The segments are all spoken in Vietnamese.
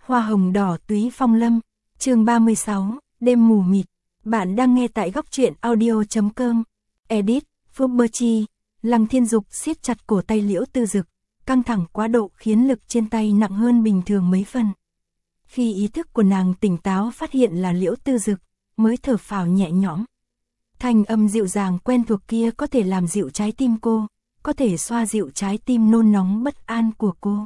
Hoa hồng đỏ túy phong lâm, chương 36, đêm mù mịt. Bạn đang nghe tại góc truyện audio.com. Edit, Phước Bơ Chi. Lăng Thiên Dục siết chặt cổ tay Liễu Tư Dực, căng thẳng quá độ khiến lực trên tay nặng hơn bình thường mấy phần. Khi ý thức của nàng tỉnh táo phát hiện là Liễu Tư Dực, mới thở phào nhẹ nhõm. Thanh âm dịu dàng quen thuộc kia có thể làm dịu trái tim cô, có thể xoa dịu trái tim nôn nóng bất an của cô.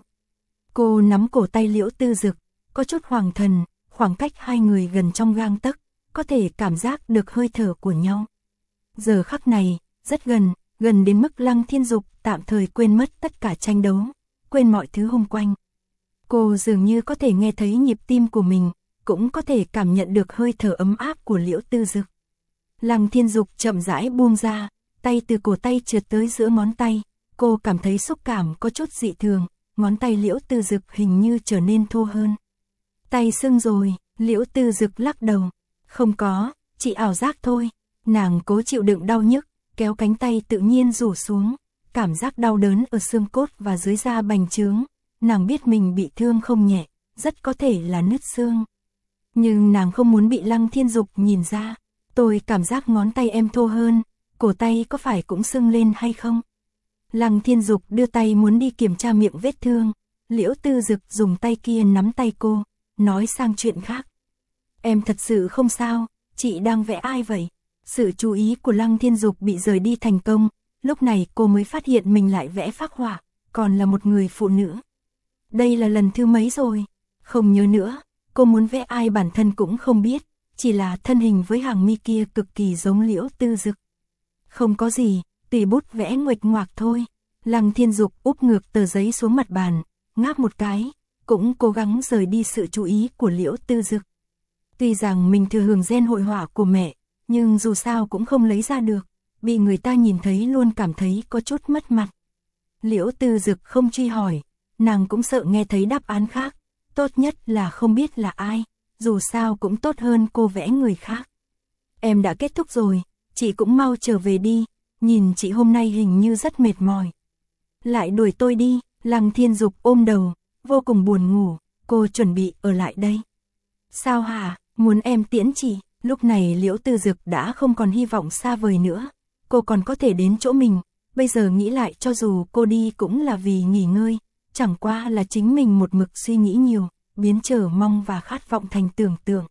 Cô nắm cổ tay Liễu Tư Dực, có chút hoàng thần, khoảng cách hai người gần trong gang tấc, có thể cảm giác được hơi thở của nhau. Giờ khắc này, rất gần, gần đến mức Lăng Thiên Dục tạm thời quên mất tất cả tranh đấu, quên mọi thứ xung quanh. Cô dường như có thể nghe thấy nhịp tim của mình, cũng có thể cảm nhận được hơi thở ấm áp của Liễu Tư Dực. Lăng Thiên Dục chậm rãi buông ra, tay từ cổ tay trượt tới giữa ngón tay, cô cảm thấy xúc cảm có chút dị thường, ngón tay Liễu Tư Dực hình như trở nên thô hơn. Tay sưng rồi, Liễu Tư Dực lắc đầu. Không có, chỉ ảo giác thôi. Nàng cố chịu đựng đau nhức, kéo cánh tay tự nhiên rủ xuống, cảm giác đau đớn ở xương cốt và dưới da bành trướng. Nàng biết mình bị thương không nhẹ, rất có thể là nứt xương. Nhưng nàng không muốn bị Lăng Thiên Dục nhìn ra. Tôi cảm giác ngón tay em thô hơn, cổ tay có phải cũng sưng lên hay không? Lăng Thiên Dục đưa tay muốn đi kiểm tra miệng vết thương. Liễu Tư Dực dùng tay kia nắm tay cô, nói sang chuyện khác. Em thật sự không sao, chị đang vẽ ai vậy? Sự chú ý của Lăng Thiên Dục bị rời đi thành công, lúc này cô mới phát hiện mình lại vẽ phác họa, còn là một người phụ nữ. Đây là lần thứ mấy rồi? Không nhớ nữa, cô muốn vẽ ai bản thân cũng không biết, chỉ là thân hình với hàng mi kia cực kỳ giống Liễu Tư Dực. Không có gì, tùy bút vẽ nguệch ngoạc thôi. Lăng Thiên Dục úp ngược tờ giấy xuống mặt bàn, ngáp một cái, cũng cố gắng rời đi sự chú ý của Liễu Tư Dực. Tuy rằng mình thừa hưởng gen hội họa của mẹ, nhưng dù sao cũng không lấy ra được, bị người ta nhìn thấy luôn cảm thấy có chút mất mặt. Liễu Tư Dực không truy hỏi, nàng cũng sợ nghe thấy đáp án khác, tốt nhất là không biết là ai, dù sao cũng tốt hơn cô vẽ người khác. Em đã kết thúc rồi, chị cũng mau trở về đi, nhìn chị hôm nay hình như rất mệt mỏi. Lại đuổi tôi đi, Lăng Thiên Dục ôm đầu, vô cùng buồn ngủ, cô chuẩn bị ở lại đây. Sao hả, muốn em tiễn chị? Lúc này Liễu Tư Dực đã không còn hy vọng xa vời nữa, cô còn có thể đến chỗ mình, bây giờ nghĩ lại cho dù cô đi cũng là vì nghỉ ngơi, chẳng qua là chính mình một mực suy nghĩ nhiều, biến chờ mong và khát vọng thành tưởng tượng.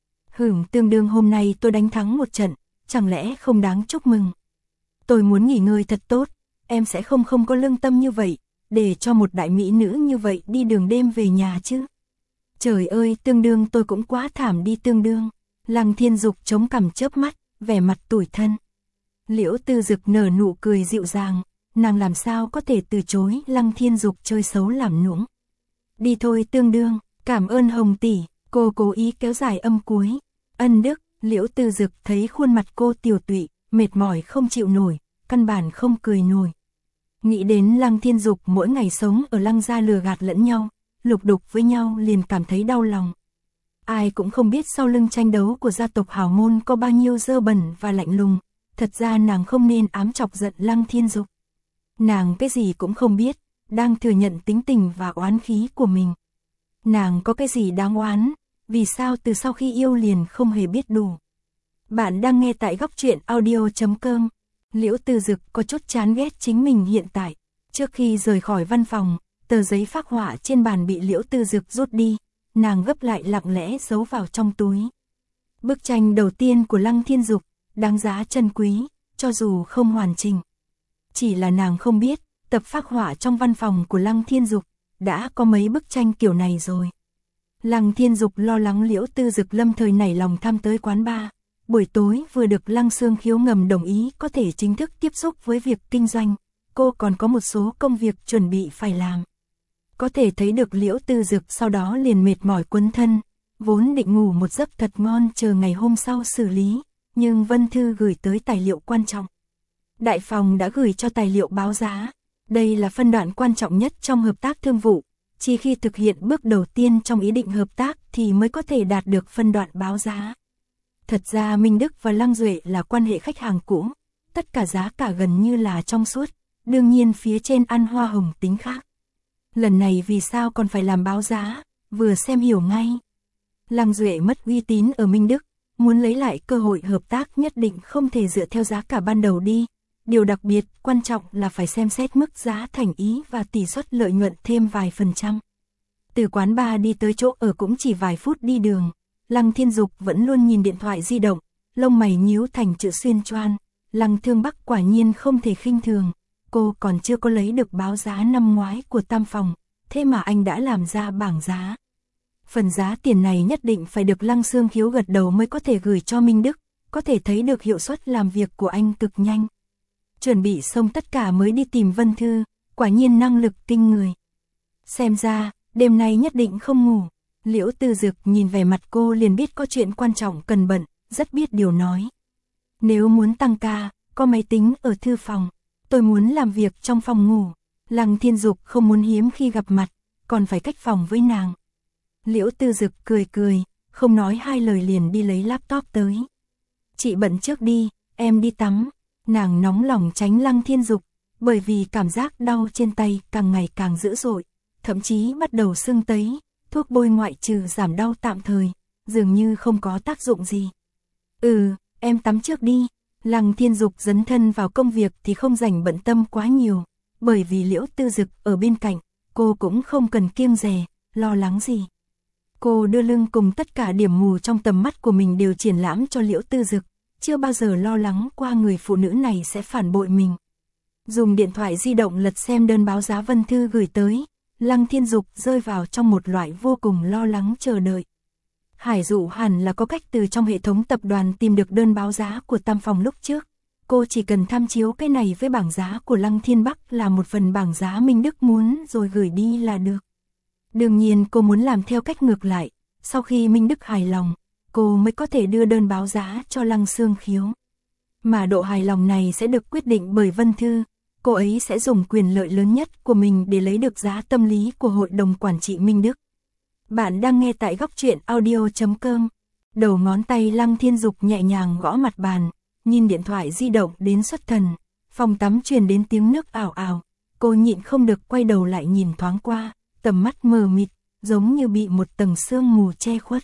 Tương đương hôm nay tôi đánh thắng một trận, chẳng lẽ không đáng chúc mừng? Tôi muốn nghỉ ngơi thật tốt, em sẽ không có lương tâm như vậy, để cho một đại mỹ nữ như vậy đi đường đêm về nhà chứ. Trời ơi, tương đương tôi cũng quá thảm đi tương đương. Lăng Thiên Dục chống cằm chớp mắt, vẻ mặt tủi thân. Liễu Tư Dực nở nụ cười dịu dàng, nàng làm sao có thể từ chối Lăng Thiên Dục chơi xấu làm nũng. Đi thôi tương đương, cảm ơn Hồng tỷ, cô cố ý kéo dài âm cuối. Ân đức, Liễu Tư Dực thấy khuôn mặt cô tiều tụy, mệt mỏi không chịu nổi, căn bản không cười nổi. Nghĩ đến Lăng Thiên Dục mỗi ngày sống ở Lăng gia lừa gạt lẫn nhau, lục đục với nhau liền cảm thấy đau lòng. Ai cũng không biết sau lưng tranh đấu của gia tộc hào môn có bao nhiêu dơ bẩn và lạnh lùng, thật ra nàng không nên ám chọc giận Lăng Thiên Dục. Nàng cái gì cũng không biết, đang thừa nhận tính tình và oán khí của mình. Nàng có cái gì đáng oán, vì sao từ sau khi yêu liền không hề biết đủ. Bạn đang nghe tại góc truyện audio.com. Liễu Tư Dực có chút chán ghét chính mình hiện tại. Trước khi rời khỏi văn phòng, tờ giấy phác họa trên bàn bị Liễu Tư Dực rút đi, nàng gấp lại lặng lẽ giấu vào trong túi. Bức tranh đầu tiên của Lăng Thiên Dục, đáng giá trân quý, cho dù không hoàn chỉnh. Chỉ là nàng không biết, tập phác họa trong văn phòng của Lăng Thiên Dục, đã có mấy bức tranh kiểu này rồi. Lăng Thiên Dục lo lắng Liễu Tư Dực lâm thời nảy lòng tham tới quán bar. Buổi tối vừa được Lăng Sương Khiếu ngầm đồng ý có thể chính thức tiếp xúc với việc kinh doanh, cô còn có một số công việc chuẩn bị phải làm. Có thể thấy được Liễu Tư Dực sau đó liền mệt mỏi quấn thân, vốn định ngủ một giấc thật ngon chờ ngày hôm sau xử lý, nhưng Vân Thư gửi tới tài liệu quan trọng. Đại phòng đã gửi cho tài liệu báo giá, đây là phân đoạn quan trọng nhất trong hợp tác thương vụ, chỉ khi thực hiện bước đầu tiên trong ý định hợp tác thì mới có thể đạt được phân đoạn báo giá. Thật ra Minh Đức và Lăng Duệ là quan hệ khách hàng cũ, tất cả giá cả gần như là trong suốt, đương nhiên phía trên ăn hoa hồng tính khác. Lần này vì sao còn phải làm báo giá, vừa xem hiểu ngay. Lăng Duệ mất uy tín ở Minh Đức, muốn lấy lại cơ hội hợp tác nhất định không thể dựa theo giá cả ban đầu đi. Điều đặc biệt quan trọng là phải xem xét mức giá thành ý và tỷ suất lợi nhuận thêm vài %. Từ quán bar đi tới chỗ ở cũng chỉ vài phút đi đường. Lăng Thiên Dục vẫn luôn nhìn điện thoại di động, lông mày nhíu thành chữ xuyên choan. Lăng Thương Bắc quả nhiên không thể khinh thường. Cô còn chưa có lấy được báo giá năm ngoái của Tam Phòng, thế mà anh đã làm ra bảng giá. Phần giá tiền này nhất định phải được Lăng Xương Khiếu gật đầu mới có thể gửi cho Minh Đức, có thể thấy được hiệu suất làm việc của anh cực nhanh. Chuẩn bị xong tất cả mới đi tìm Vân Thư, quả nhiên năng lực kinh người. Xem ra, đêm nay nhất định không ngủ. Liễu Tư Dực nhìn vẻ mặt cô liền biết có chuyện quan trọng cần bận, rất biết điều nói. Nếu muốn tăng ca, có máy tính ở thư phòng, tôi muốn làm việc trong phòng ngủ. Lăng Thiên Dục không muốn hiếm khi gặp mặt, còn phải cách phòng với nàng. Liễu Tư Dực cười cười, không nói hai lời liền đi lấy laptop tới. Chị bận trước đi, em đi tắm. Nàng nóng lòng tránh Lăng Thiên Dục, bởi vì cảm giác đau trên tay càng ngày càng dữ dội, thậm chí bắt đầu sưng tấy, thuốc bôi ngoại trừ giảm đau tạm thời, dường như không có tác dụng gì. Em tắm trước đi. Lăng Thiên Dục dấn thân vào công việc thì không rảnh bận tâm quá nhiều, bởi vì Liễu Tư Dực ở bên cạnh, cô cũng không cần kiêng dè, lo lắng gì. Cô đưa lưng cùng tất cả điểm mù trong tầm mắt của mình đều triển lãm cho Liễu Tư Dực, chưa bao giờ lo lắng qua người phụ nữ này sẽ phản bội mình. Dùng điện thoại di động lật xem đơn báo giá Vân Thư gửi tới, Lăng Thiên Dục rơi vào trong một loại vô cùng lo lắng chờ đợi. Hải Dụ hẳn là có cách từ trong hệ thống tập đoàn tìm được đơn báo giá của Tam Phòng lúc trước. Cô chỉ cần tham chiếu cái này với bảng giá của Lăng Thiên Bắc là một phần bảng giá Minh Đức muốn rồi gửi đi là được. Đương nhiên cô muốn làm theo cách ngược lại, sau khi Minh Đức hài lòng, cô mới có thể đưa đơn báo giá cho Lăng Xương Khiếu. Mà độ hài lòng này sẽ được quyết định bởi Vân Thư, cô ấy sẽ dùng quyền lợi lớn nhất của mình để lấy được giá tâm lý của Hội đồng Quản trị Minh Đức. Bạn đang nghe tại góc truyện audio.com. Đầu ngón tay Lăng Thiên Dục nhẹ nhàng gõ mặt bàn, nhìn điện thoại di động đến xuất thần. Phòng tắm truyền đến tiếng nước ào ào, cô nhịn không được quay đầu lại nhìn thoáng qua, tầm mắt mờ mịt, giống như bị một tầng sương mù che khuất.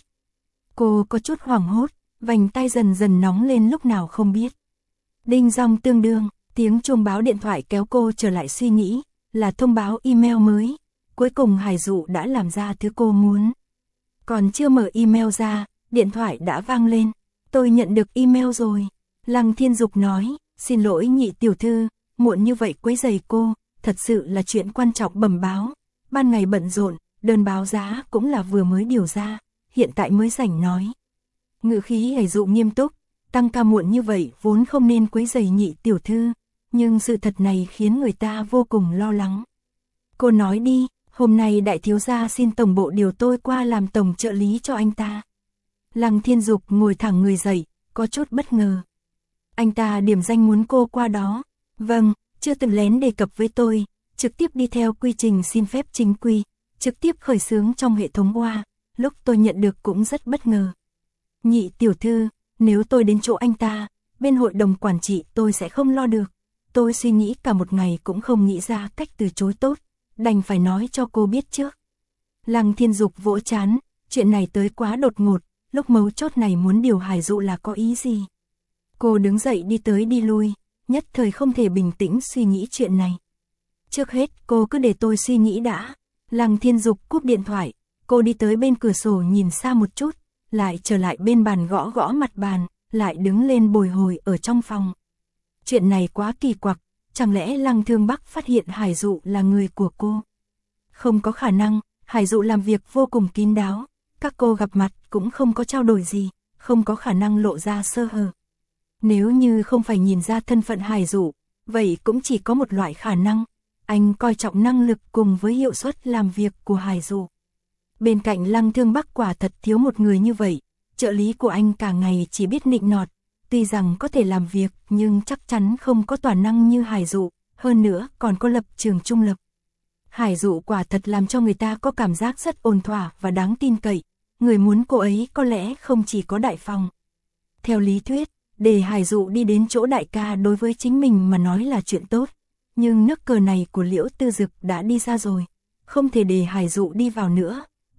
Cô có chút hoảng hốt, vành tay dần dần nóng lên lúc nào không biết. Đinh dong tương đương, tiếng chuông báo điện thoại kéo cô trở lại suy nghĩ, là thông báo email mới. Cuối cùng Hải Dụ đã làm ra thứ cô muốn. Còn chưa mở email ra, điện thoại đã vang lên. Tôi nhận được email rồi. Lăng Thiên Dục nói, xin lỗi nhị tiểu thư, muộn như vậy quấy rầy cô, thật sự là chuyện quan trọng bẩm báo. Ban ngày bận rộn, đơn báo giá cũng là vừa mới điều ra, hiện tại mới rảnh nói. Ngữ khí Hải Dụ nghiêm túc, tăng ca muộn như vậy vốn không nên quấy rầy nhị tiểu thư, nhưng sự thật này khiến người ta vô cùng lo lắng. Cô nói đi. Hôm nay đại thiếu gia xin tổng bộ điều tôi qua làm tổng trợ lý cho anh ta. Lăng Thiên Dục ngồi thẳng người dậy, có chút bất ngờ. Anh ta điểm danh muốn cô qua đó. Vâng, chưa từng lén đề cập với tôi, trực tiếp đi theo quy trình xin phép chính quy, trực tiếp khởi xướng trong hệ thống OA, lúc tôi nhận được cũng rất bất ngờ. Nhị tiểu thư, nếu tôi đến chỗ anh ta, bên hội đồng quản trị tôi sẽ không lo được. Tôi suy nghĩ cả một ngày cũng không nghĩ ra cách từ chối tốt. Đành phải nói cho cô biết trước. Lăng Thiên Dục vỗ chán, chuyện này tới quá đột ngột, lúc mấu chốt này muốn điều Hải Dụ là có ý gì. Cô đứng dậy đi tới đi lui, nhất thời không thể bình tĩnh suy nghĩ chuyện này. Trước hết cô cứ để tôi suy nghĩ đã. Lăng Thiên Dục cúp điện thoại, cô đi tới bên cửa sổ nhìn xa một chút, lại trở lại bên bàn gõ gõ mặt bàn, lại đứng lên bồi hồi ở trong phòng. Chuyện này quá kỳ quặc. Chẳng lẽ Lăng Thương Bắc phát hiện Hải Dụ là người của cô? Không có khả năng, Hải Dụ làm việc vô cùng kín đáo, các cô gặp mặt cũng không có trao đổi gì, không có khả năng lộ ra sơ hở. Nếu như không phải nhìn ra thân phận Hải Dụ, vậy cũng chỉ có một loại khả năng, anh coi trọng năng lực cùng với hiệu suất làm việc của Hải Dụ. Bên cạnh Lăng Thương Bắc quả thật thiếu một người như vậy, trợ lý của anh cả ngày chỉ biết nịnh nọt. Tuy rằng có thể làm việc nhưng chắc chắn không có toàn năng như Hải Dụ, hơn nữa còn có lập trường trung lập. Hải Dụ quả thật làm cho người ta có cảm giác rất ổn thỏa và đáng tin cậy, người muốn cô ấy có lẽ không chỉ có Đại Phòng. Theo lý thuyết, để Hải Dụ đi đến chỗ đại ca đối với chính mình mà nói là chuyện tốt, nhưng nước cờ này của Liễu Tư Dực đã đi ra rồi, không thể để Hải Dụ đi vào nữa,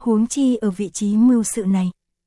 huống chi ở vị trí mưu sự này.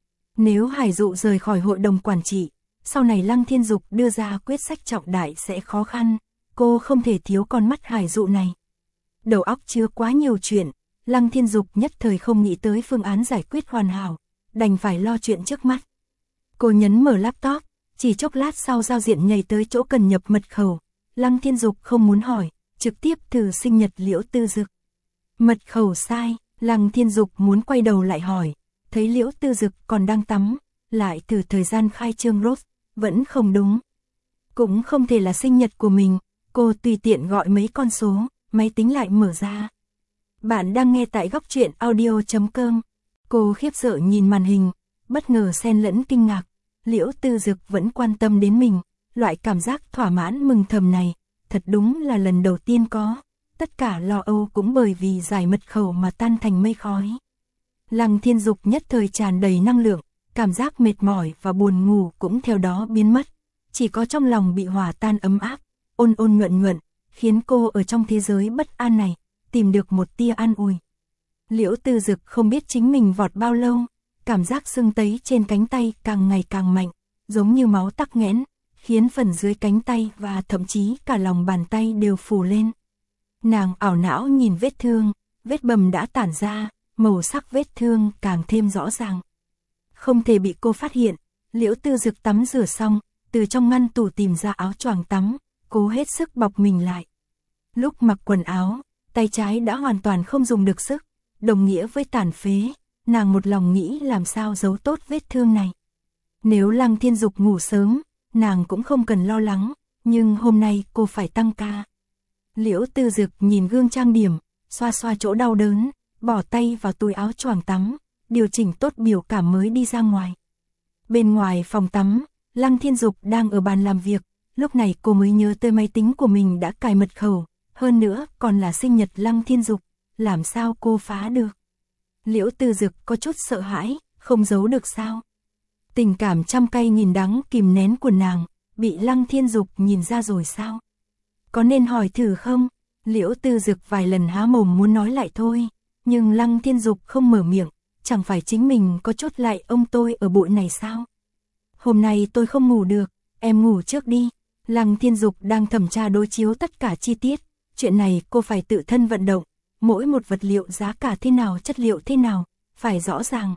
Nếu Hải Dụ rời khỏi hội đồng quản trị, sau này Lăng Thiên Dục đưa ra quyết sách trọng đại sẽ khó khăn, cô không thể thiếu con mắt Hải Dụ này. Đầu óc chứa quá nhiều chuyện, Lăng Thiên Dục nhất thời không nghĩ tới phương án giải quyết hoàn hảo, đành phải lo chuyện trước mắt. Cô nhấn mở laptop, chỉ chốc lát sau giao diện nhảy tới chỗ cần nhập mật khẩu. Lăng Thiên Dục không muốn hỏi, trực tiếp thử sinh nhật Liễu Tư Dực. Mật khẩu sai, Lăng Thiên Dục muốn quay đầu lại hỏi, thấy Liễu Tư Dực còn đang tắm, lại thử thời gian khai trương Rose, vẫn không đúng. Cũng không thể là sinh nhật của mình, cô tùy tiện gọi mấy con số, máy tính lại mở ra. Bạn đang nghe tại góc truyện audio.com. Cô khiếp sợ nhìn màn hình, bất ngờ xen lẫn kinh ngạc, Liễu Tư Dực vẫn quan tâm đến mình, loại cảm giác thỏa mãn mừng thầm này, thật đúng là lần đầu tiên có, tất cả lo âu cũng bởi vì giải mật khẩu mà tan thành mây khói. Lăng Thiên Dục nhất thời tràn đầy năng lượng, cảm giác mệt mỏi và buồn ngủ cũng theo đó biến mất, chỉ có trong lòng bị hòa tan ấm áp, ôn ôn nhuận nhuận, khiến cô ở trong thế giới bất an này, tìm được một tia an ủi. Liễu Tư Dực không biết chính mình vọt bao lâu, cảm giác sưng tấy trên cánh tay càng ngày càng mạnh, giống như máu tắc nghẽn, khiến phần dưới cánh tay và thậm chí cả lòng bàn tay đều phù lên. Nàng ảo não nhìn vết thương, vết bầm đã tản ra, màu sắc vết thương càng thêm rõ ràng. Không thể bị cô phát hiện, Liễu Tư Dực tắm rửa xong, từ trong ngăn tủ tìm ra áo choàng tắm, cố hết sức bọc mình lại. Lúc mặc quần áo, tay trái đã hoàn toàn không dùng được sức, đồng nghĩa với tàn phế, nàng một lòng nghĩ làm sao giấu tốt vết thương này. Nếu Lăng Thiên Dục ngủ sớm, nàng cũng không cần lo lắng, nhưng hôm nay cô phải tăng ca. Liễu Tư Dực nhìn gương trang điểm, xoa xoa chỗ đau đớn, bỏ tay vào túi áo choàng tắm, điều chỉnh tốt biểu cảm mới đi ra ngoài. Bên ngoài phòng tắm, Lăng Thiên Dục đang ở bàn làm việc, lúc này cô mới nhớ tới máy tính của mình đã cài mật khẩu, hơn nữa còn là sinh nhật Lăng Thiên Dục, làm sao cô phá được. Liễu Tư Dực có chút sợ hãi, không giấu được sao. Tình cảm trăm cay nghìn đắng kìm nén của nàng, bị Lăng Thiên Dục nhìn ra rồi sao? Có nên hỏi thử không? Liễu Tư Dực vài lần há mồm muốn nói lại thôi, nhưng Lăng Thiên Dục không mở miệng, chẳng phải chính mình có chốt lại ông tôi ở bụi này sao? Hôm nay tôi không ngủ được, em ngủ trước đi. Lăng Thiên Dục đang thẩm tra đối chiếu tất cả chi tiết, chuyện này cô phải tự thân vận động, mỗi một vật liệu giá cả thế nào, chất liệu thế nào, phải rõ ràng.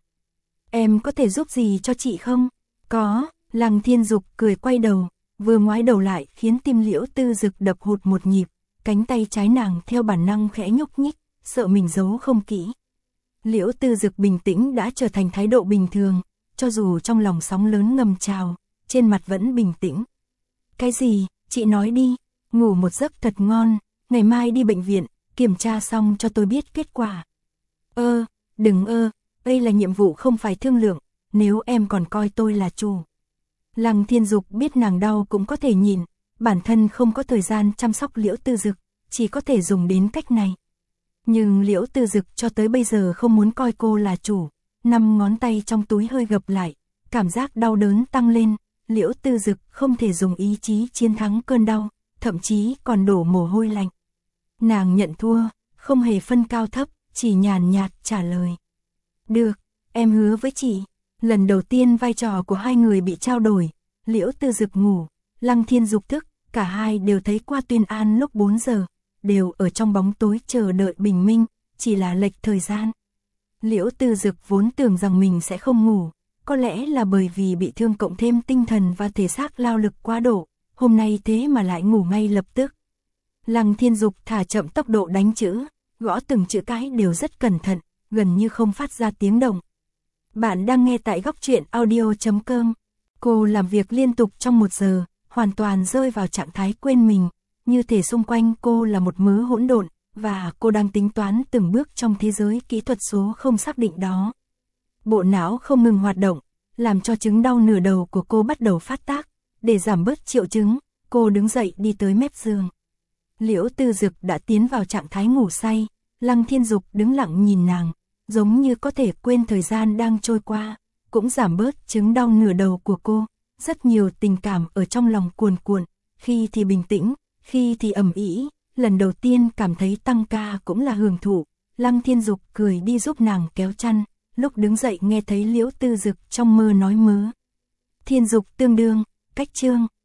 Em có thể giúp gì cho chị không? Có, Lăng Thiên Dục cười quay đầu, vừa ngoái đầu lại khiến tim Liễu Tư Dực đập hụt một nhịp, cánh tay trái nàng theo bản năng khẽ nhúc nhích, sợ mình giấu không kỹ. Liễu Tư Dực bình tĩnh đã trở thành thái độ bình thường, cho dù trong lòng sóng lớn ngầm trào, trên mặt vẫn bình tĩnh. Cái gì, chị nói đi, ngủ một giấc thật ngon, ngày mai đi bệnh viện, kiểm tra xong cho tôi biết kết quả. Đừng đây là nhiệm vụ không phải thương lượng, nếu em còn coi tôi là chủ. Lăng Thiên Dục biết nàng đau cũng có thể nhìn, bản thân không có thời gian chăm sóc Liễu Tư Dực, chỉ có thể dùng đến cách này. Nhưng Liễu Tư Dực cho tới bây giờ không muốn coi cô là chủ, 5 ngón tay trong túi hơi gập lại, cảm giác đau đớn tăng lên, Liễu Tư Dực không thể dùng ý chí chiến thắng cơn đau, thậm chí còn đổ mồ hôi lạnh. Nàng nhận thua, không hề phân cao thấp, chỉ nhàn nhạt trả lời. Được, em hứa với chị. Lần đầu tiên vai trò của hai người bị trao đổi, Liễu Tư Dực ngủ, Lăng Thiên Dục thức, cả hai đều thấy qua Tuyên An lúc 4 giờ, đều ở trong bóng tối chờ đợi bình minh, chỉ là lệch thời gian. Liễu Tư Dực vốn tưởng rằng mình sẽ không ngủ, có lẽ là bởi vì bị thương cộng thêm tinh thần và thể xác lao lực quá độ, hôm nay thế mà lại ngủ ngay lập tức. Lăng Thiên Dục thả chậm tốc độ đánh chữ, gõ từng chữ cái đều rất cẩn thận, gần như không phát ra tiếng động. Bạn đang nghe tại góc truyện audio.com. Cô làm việc liên tục trong 1 giờ, hoàn toàn rơi vào trạng thái quên mình, như thể xung quanh cô là một mớ hỗn độn, và cô đang tính toán từng bước trong thế giới kỹ thuật số không xác định đó. Bộ não không ngừng hoạt động, làm cho chứng đau nửa đầu của cô bắt đầu phát tác. Để giảm bớt triệu chứng, cô đứng dậy đi tới mép giường. Liễu Tư Dực đã tiến vào trạng thái ngủ say, Lăng Thiên Dục đứng lặng nhìn nàng, giống như có thể quên thời gian đang trôi qua, cũng giảm bớt chứng đau nửa đầu của cô. Rất nhiều tình cảm ở trong lòng cuồn cuộn, khi thì bình tĩnh, khi thì ầm ĩ. Lần đầu tiên cảm thấy tăng ca cũng là hưởng thụ, Lăng Thiên Dục cười đi giúp nàng kéo chăn, lúc đứng dậy nghe thấy Liễu Tư Dực trong mơ nói mớ. Thiên Dục tương đương, cách chương.